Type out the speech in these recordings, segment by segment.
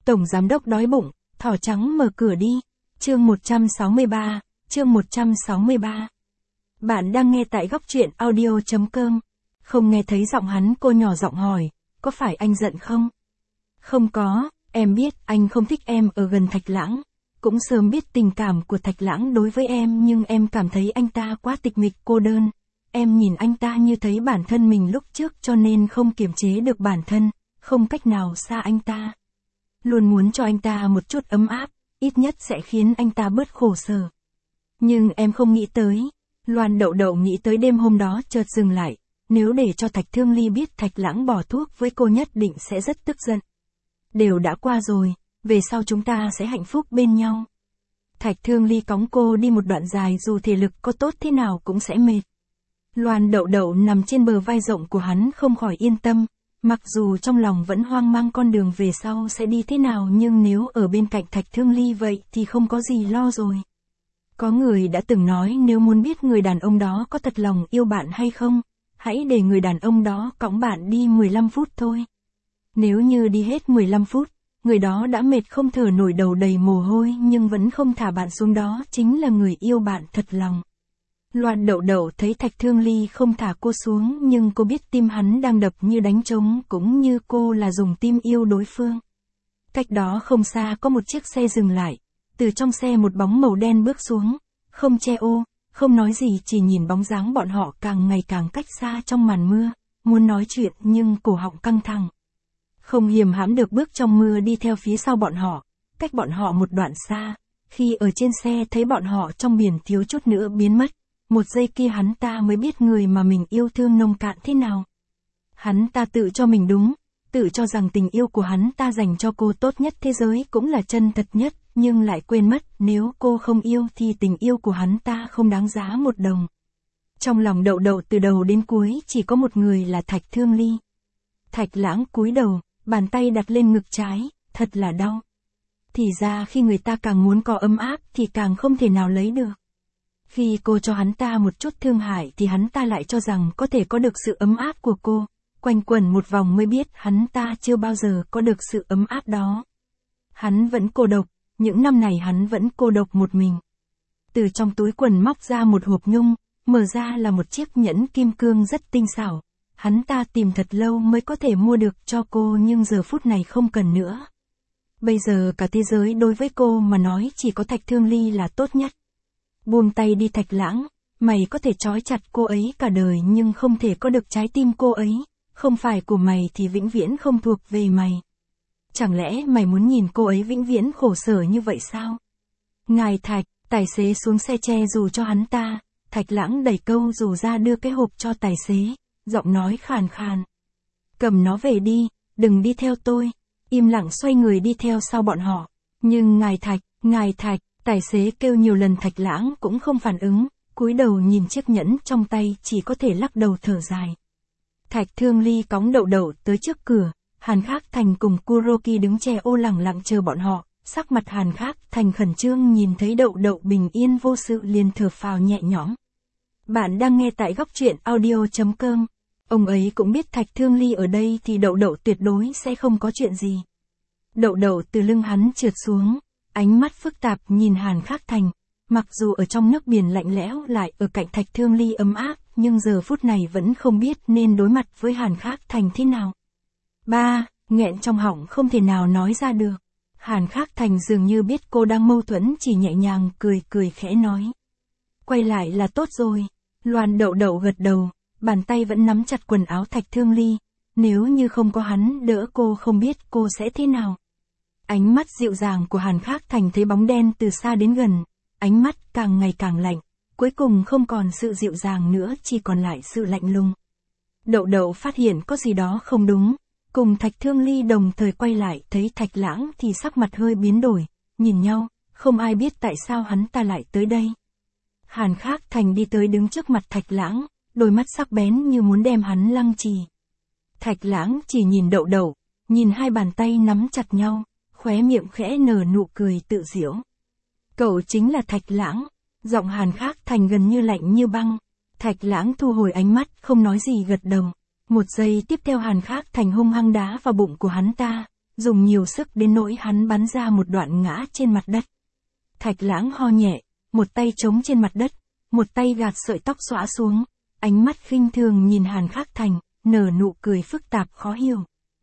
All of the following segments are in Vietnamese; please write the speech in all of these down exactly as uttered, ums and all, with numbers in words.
Tổng giám đốc đói bụng, thỏ trắng mở cửa đi. Chương một trăm sáu mươi ba, chương một trăm sáu mươi ba. Bạn đang nghe tại góc truyện audio.com. Không nghe thấy giọng hắn, cô nhỏ giọng hỏi, có phải anh giận không? Không có, em biết anh không thích em ở gần Thạch Lãng. Cũng sớm biết tình cảm của Thạch Lãng đối với em, nhưng em cảm thấy anh ta quá tịch mịch cô đơn. Em nhìn anh ta như thấy bản thân mình lúc trước, cho nên không kiềm chế được bản thân, không cách nào xa anh ta. Luôn muốn cho anh ta một chút ấm áp, ít nhất sẽ khiến anh ta bớt khổ sở. Nhưng em không nghĩ tới. Loan Đậu Đậu nghĩ tới đêm hôm đó chợt dừng lại. Nếu để cho Thạch Thương Ly biết Thạch Lãng bỏ thuốc với cô nhất định sẽ rất tức giận. Đều đã qua rồi, về sau chúng ta sẽ hạnh phúc bên nhau. Thạch Thương Ly cõng cô đi một đoạn dài, dù thể lực có tốt thế nào cũng sẽ mệt. Loan Đậu Đậu nằm trên bờ vai rộng của hắn không khỏi yên tâm. Mặc dù trong lòng vẫn hoang mang con đường về sau sẽ đi thế nào, nhưng nếu ở bên cạnh Thạch Thương Ly vậy thì không có gì lo rồi. Có người đã từng nói nếu muốn biết người đàn ông đó có thật lòng yêu bạn hay không, hãy để người đàn ông đó cõng bạn đi mười lăm phút thôi. Nếu như đi hết mười lăm phút, người đó đã mệt không thở nổi, đầu đầy mồ hôi nhưng vẫn không thả bạn xuống, đó chính là người yêu bạn thật lòng. Loan Đậu Đậu thấy Thạch Thương Ly không thả cô xuống, nhưng cô biết tim hắn đang đập như đánh trống, cũng như cô là dùng tim yêu đối phương. Cách đó không xa có một chiếc xe dừng lại, từ trong xe một bóng màu đen bước xuống, không che ô, không nói gì, chỉ nhìn bóng dáng bọn họ càng ngày càng cách xa trong màn mưa, muốn nói chuyện nhưng cổ họng căng thẳng. Không hiềm hãm được bước trong mưa đi theo phía sau bọn họ, cách bọn họ một đoạn xa, khi ở trên xe thấy bọn họ trong biển thiếu chút nữa biến mất. Một giây kia hắn ta mới biết người mà mình yêu thương nông cạn thế nào. Hắn ta tự cho mình đúng, tự cho rằng tình yêu của hắn ta dành cho cô tốt nhất thế giới cũng là chân thật nhất, nhưng lại quên mất nếu cô không yêu thì tình yêu của hắn ta không đáng giá một đồng. Trong lòng Đậu Đậu từ đầu đến cuối chỉ có một người là Thạch Thương Ly. Thạch Lãng cúi đầu, bàn tay đặt lên ngực trái, thật là đau. Thì ra khi người ta càng muốn có ấm áp thì càng không thể nào lấy được. Khi cô cho hắn ta một chút thương hại thì hắn ta lại cho rằng có thể có được sự ấm áp của cô, quanh quẩn một vòng mới biết hắn ta chưa bao giờ có được sự ấm áp đó. Hắn vẫn cô độc, những năm này hắn vẫn cô độc một mình. Từ trong túi quần móc ra một hộp nhung, mở ra là một chiếc nhẫn kim cương rất tinh xảo. Hắn ta tìm thật lâu mới có thể mua được cho cô, nhưng giờ phút này không cần nữa. Bây giờ cả thế giới đối với cô mà nói chỉ có Thạch Thương Ly là tốt nhất. Buông tay đi Thạch Lãng, mày có thể trói chặt cô ấy cả đời nhưng không thể có được trái tim cô ấy, không phải của mày thì vĩnh viễn không thuộc về mày. Chẳng lẽ mày muốn nhìn cô ấy vĩnh viễn khổ sở như vậy sao? Ngài Thạch, tài xế xuống xe che dù cho hắn ta. Thạch Lãng đẩy câu dù ra đưa cái hộp cho tài xế, giọng nói khàn khàn. Cầm nó về đi, đừng đi theo tôi. Im lặng xoay người đi theo sau bọn họ. Nhưng ngài Thạch, ngài Thạch, tài xế kêu nhiều lần Thạch Lãng cũng không phản ứng, cúi đầu nhìn chiếc nhẫn trong tay chỉ có thể lắc đầu thở dài. Thạch Thương Ly cõng Đậu Đậu tới trước cửa, Hàn Khắc Thành cùng Kuroki đứng che ô lẳng lặng chờ bọn họ, sắc mặt Hàn Khắc Thành khẩn trương, nhìn thấy Đậu Đậu bình yên vô sự liền thở phào nhẹ nhõm. Bạn đang nghe tại góc truyện audio.com. Ông ấy cũng biết Thạch Thương Ly ở đây thì Đậu Đậu tuyệt đối sẽ không có chuyện gì. Đậu Đậu từ lưng hắn trượt xuống, ánh mắt phức tạp nhìn Hàn Khắc Thành, mặc dù ở trong nước biển lạnh lẽo lại ở cạnh Thạch Thương Ly ấm áp, nhưng giờ phút này vẫn không biết nên đối mặt với Hàn Khắc Thành thế nào. Ba, nghẹn trong họng không thể nào nói ra được. Hàn Khắc Thành dường như biết cô đang mâu thuẫn, chỉ nhẹ nhàng cười cười khẽ nói. Quay lại là tốt rồi. Loan Đậu Đậu gật đầu, bàn tay vẫn nắm chặt quần áo Thạch Thương Ly. Nếu như không có hắn đỡ cô không biết cô sẽ thế nào. Ánh mắt dịu dàng của Hàn Khắc Thành thấy bóng đen từ xa đến gần, ánh mắt càng ngày càng lạnh, cuối cùng không còn sự dịu dàng nữa, chỉ còn lại sự lạnh lùng. Đậu Đậu phát hiện có gì đó không đúng, cùng Thạch Thương Ly đồng thời quay lại, thấy Thạch Lãng thì sắc mặt hơi biến đổi, nhìn nhau, không ai biết tại sao hắn ta lại tới đây. Hàn Khắc Thành đi tới đứng trước mặt Thạch Lãng, đôi mắt sắc bén như muốn đem hắn lăng trì. Thạch Lãng chỉ nhìn Đậu Đậu, nhìn hai bàn tay nắm chặt nhau, khóe miệng khẽ nở nụ cười tự giễu. Cậu chính là Thạch Lãng. Giọng Hàn Khắc Thành gần như lạnh như băng. Thạch Lãng thu hồi ánh mắt, không nói gì gật đầu. Một giây tiếp theo Hàn Khắc Thành hung hăng đá vào bụng của hắn ta, dùng nhiều sức đến nỗi hắn bắn ra một đoạn ngã trên mặt đất. Thạch Lãng ho nhẹ, một tay chống trên mặt đất, một tay gạt sợi tóc xõa xuống, ánh mắt khinh thường nhìn Hàn Khắc Thành, nở nụ cười phức tạp khó hiểu.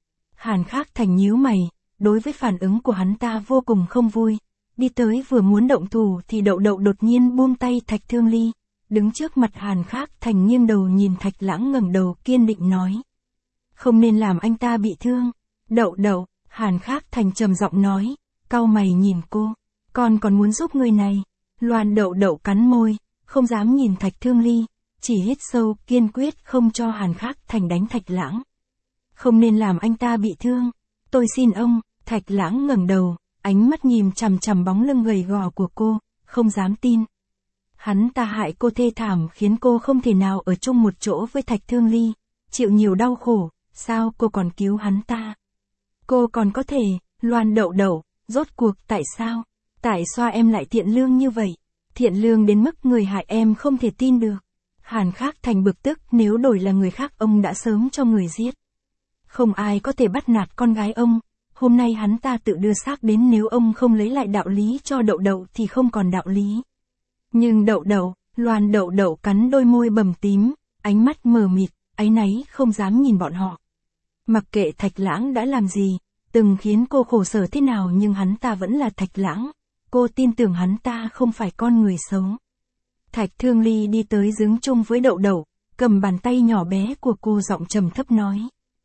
Hàn Khắc Thành nhíu mày, đối với phản ứng của hắn ta vô cùng không vui, đi tới vừa muốn động thủ thì Đậu Đậu đột nhiên buông tay Thạch Thương Ly, đứng trước mặt Hàn Khắc Thành nghiêng đầu nhìn Thạch Lãng ngẩng đầu kiên định nói. Không nên làm anh ta bị thương. Đậu Đậu, Hàn Khắc Thành trầm giọng nói, cau mày nhìn cô, con còn muốn giúp người này. Loan Đậu Đậu cắn môi, không dám nhìn Thạch Thương Ly, chỉ hít sâu kiên quyết không cho Hàn Khắc Thành đánh Thạch Lãng. Không nên làm anh ta bị thương. Tôi xin ông. Thạch Lãng ngẩng đầu, ánh mắt nhìn chằm chằm bóng lưng gầy gò của cô, không dám tin. Hắn ta hại cô thê thảm khiến cô không thể nào ở chung một chỗ với Thạch Thương Ly, chịu nhiều đau khổ, sao cô còn cứu hắn ta? Cô còn có thể. Loan Đậu Đậu, rốt cuộc tại sao? Tại sao em lại thiện lương như vậy? Thiện lương đến mức người hại em không thể tin được. Hàn Khắc Thành bực tức, nếu đổi là người khác ông đã sớm cho người giết. Không ai có thể bắt nạt con gái ông, hôm nay hắn ta tự đưa xác đến, nếu ông không lấy lại đạo lý cho Đậu Đậu thì không còn đạo lý. Nhưng Đậu Đậu, Loan Đậu Đậu cắn đôi môi bầm tím, ánh mắt mờ mịt, áy náy không dám nhìn bọn họ. Mặc kệ Thạch Lãng đã làm gì, từng khiến cô khổ sở thế nào, nhưng hắn ta vẫn là Thạch Lãng, cô tin tưởng hắn ta không phải con người xấu. Thạch Thương Ly đi tới đứng chung với Đậu Đậu, cầm bàn tay nhỏ bé của cô, giọng trầm thấp nói.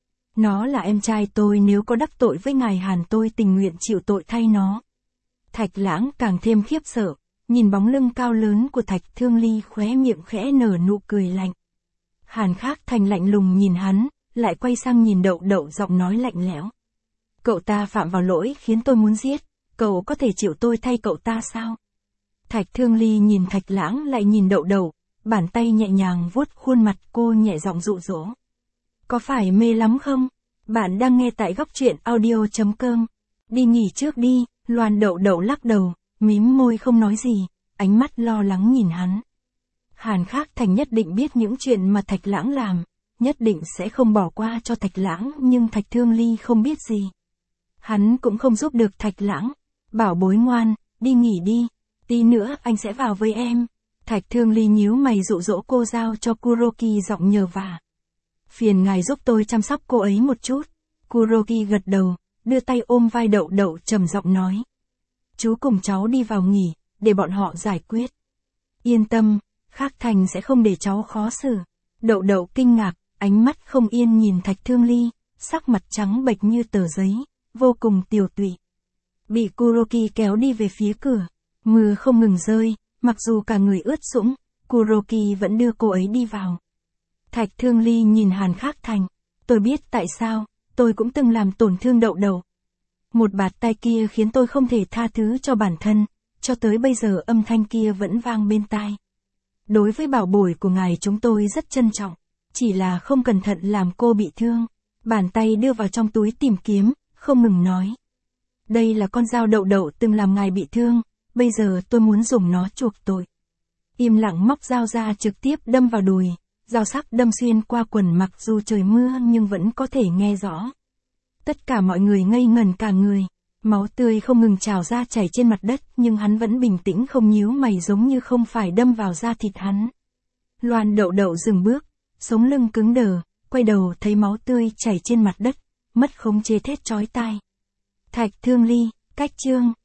Nó là em trai tôi, nếu có đắc tội với ngài Hàn tôi tình nguyện chịu tội thay nó. Thạch Lãng càng thêm khiếp sợ, nhìn bóng lưng cao lớn của Thạch Thương Ly, khóe miệng khẽ nở nụ cười lạnh. Hàn Khắc Thành lạnh lùng nhìn hắn, lại quay sang nhìn Đậu Đậu, giọng nói lạnh lẽo. Cậu ta phạm vào lỗi khiến tôi muốn giết, cậu có thể chịu tôi thay cậu ta sao? Thạch Thương Ly nhìn Thạch Lãng lại nhìn Đậu Đậu, bàn tay nhẹ nhàng vuốt khuôn mặt cô, nhẹ giọng dụ dỗ. Có phải mê lắm không? Bạn đang nghe tại góc truyện audio chấm com. Đi nghỉ trước đi. Loan Đậu Đậu lắc đầu, mím môi không nói gì, ánh mắt lo lắng nhìn hắn. Hàn Khắc Thành nhất định biết những chuyện mà Thạch Lãng làm, nhất định sẽ không bỏ qua cho Thạch Lãng, nhưng Thạch Thương Ly không biết gì. Hắn cũng không giúp được Thạch Lãng. Bảo bối ngoan, đi nghỉ đi, tí nữa anh sẽ vào với em. Thạch Thương Ly nhíu mày dụ dỗ cô, giao cho Kuroki, giọng nhờ vả. Phiền ngài giúp tôi chăm sóc cô ấy một chút. Kuroki gật đầu, đưa tay ôm vai Đậu Đậu, trầm giọng nói. Chú cùng cháu đi vào nghỉ, để bọn họ giải quyết. Yên tâm, Khắc Thành sẽ không để cháu khó xử. Đậu Đậu kinh ngạc, ánh mắt không yên nhìn Thạch Thương Ly, sắc mặt trắng bệch như tờ giấy, vô cùng tiều tụy. Bị Kuroki kéo đi về phía cửa, mưa không ngừng rơi, mặc dù cả người ướt sũng, Kuroki vẫn đưa cô ấy đi vào. Thạch Thương Ly nhìn Hàn Khắc Thành, tôi biết tại sao, tôi cũng từng làm tổn thương Đậu Đậu. Một bạt tay kia khiến tôi không thể tha thứ cho bản thân, cho tới bây giờ âm thanh kia vẫn vang bên tai. Đối với bảo bối của ngài chúng tôi rất trân trọng, chỉ là không cẩn thận làm cô bị thương. Bàn tay đưa vào trong túi tìm kiếm, không ngừng nói. Đây là con dao Đậu Đậu từng làm ngài bị thương, bây giờ tôi muốn dùng nó chuộc tội. Im lặng móc dao ra, trực tiếp đâm vào đùi, dao sắc đâm xuyên qua quần, mặc dù trời mưa nhưng vẫn có thể nghe rõ. Tất cả mọi người ngây ngẩn cả người, máu tươi không ngừng trào ra chảy trên mặt đất, nhưng hắn vẫn bình tĩnh không nhíu mày, giống như không phải đâm vào da thịt hắn. Loan Đậu Đậu dừng bước, sống lưng cứng đờ, quay đầu thấy máu tươi chảy trên mặt đất, mất khống chế thét chói tai. Thạch Thương Ly, cách chương.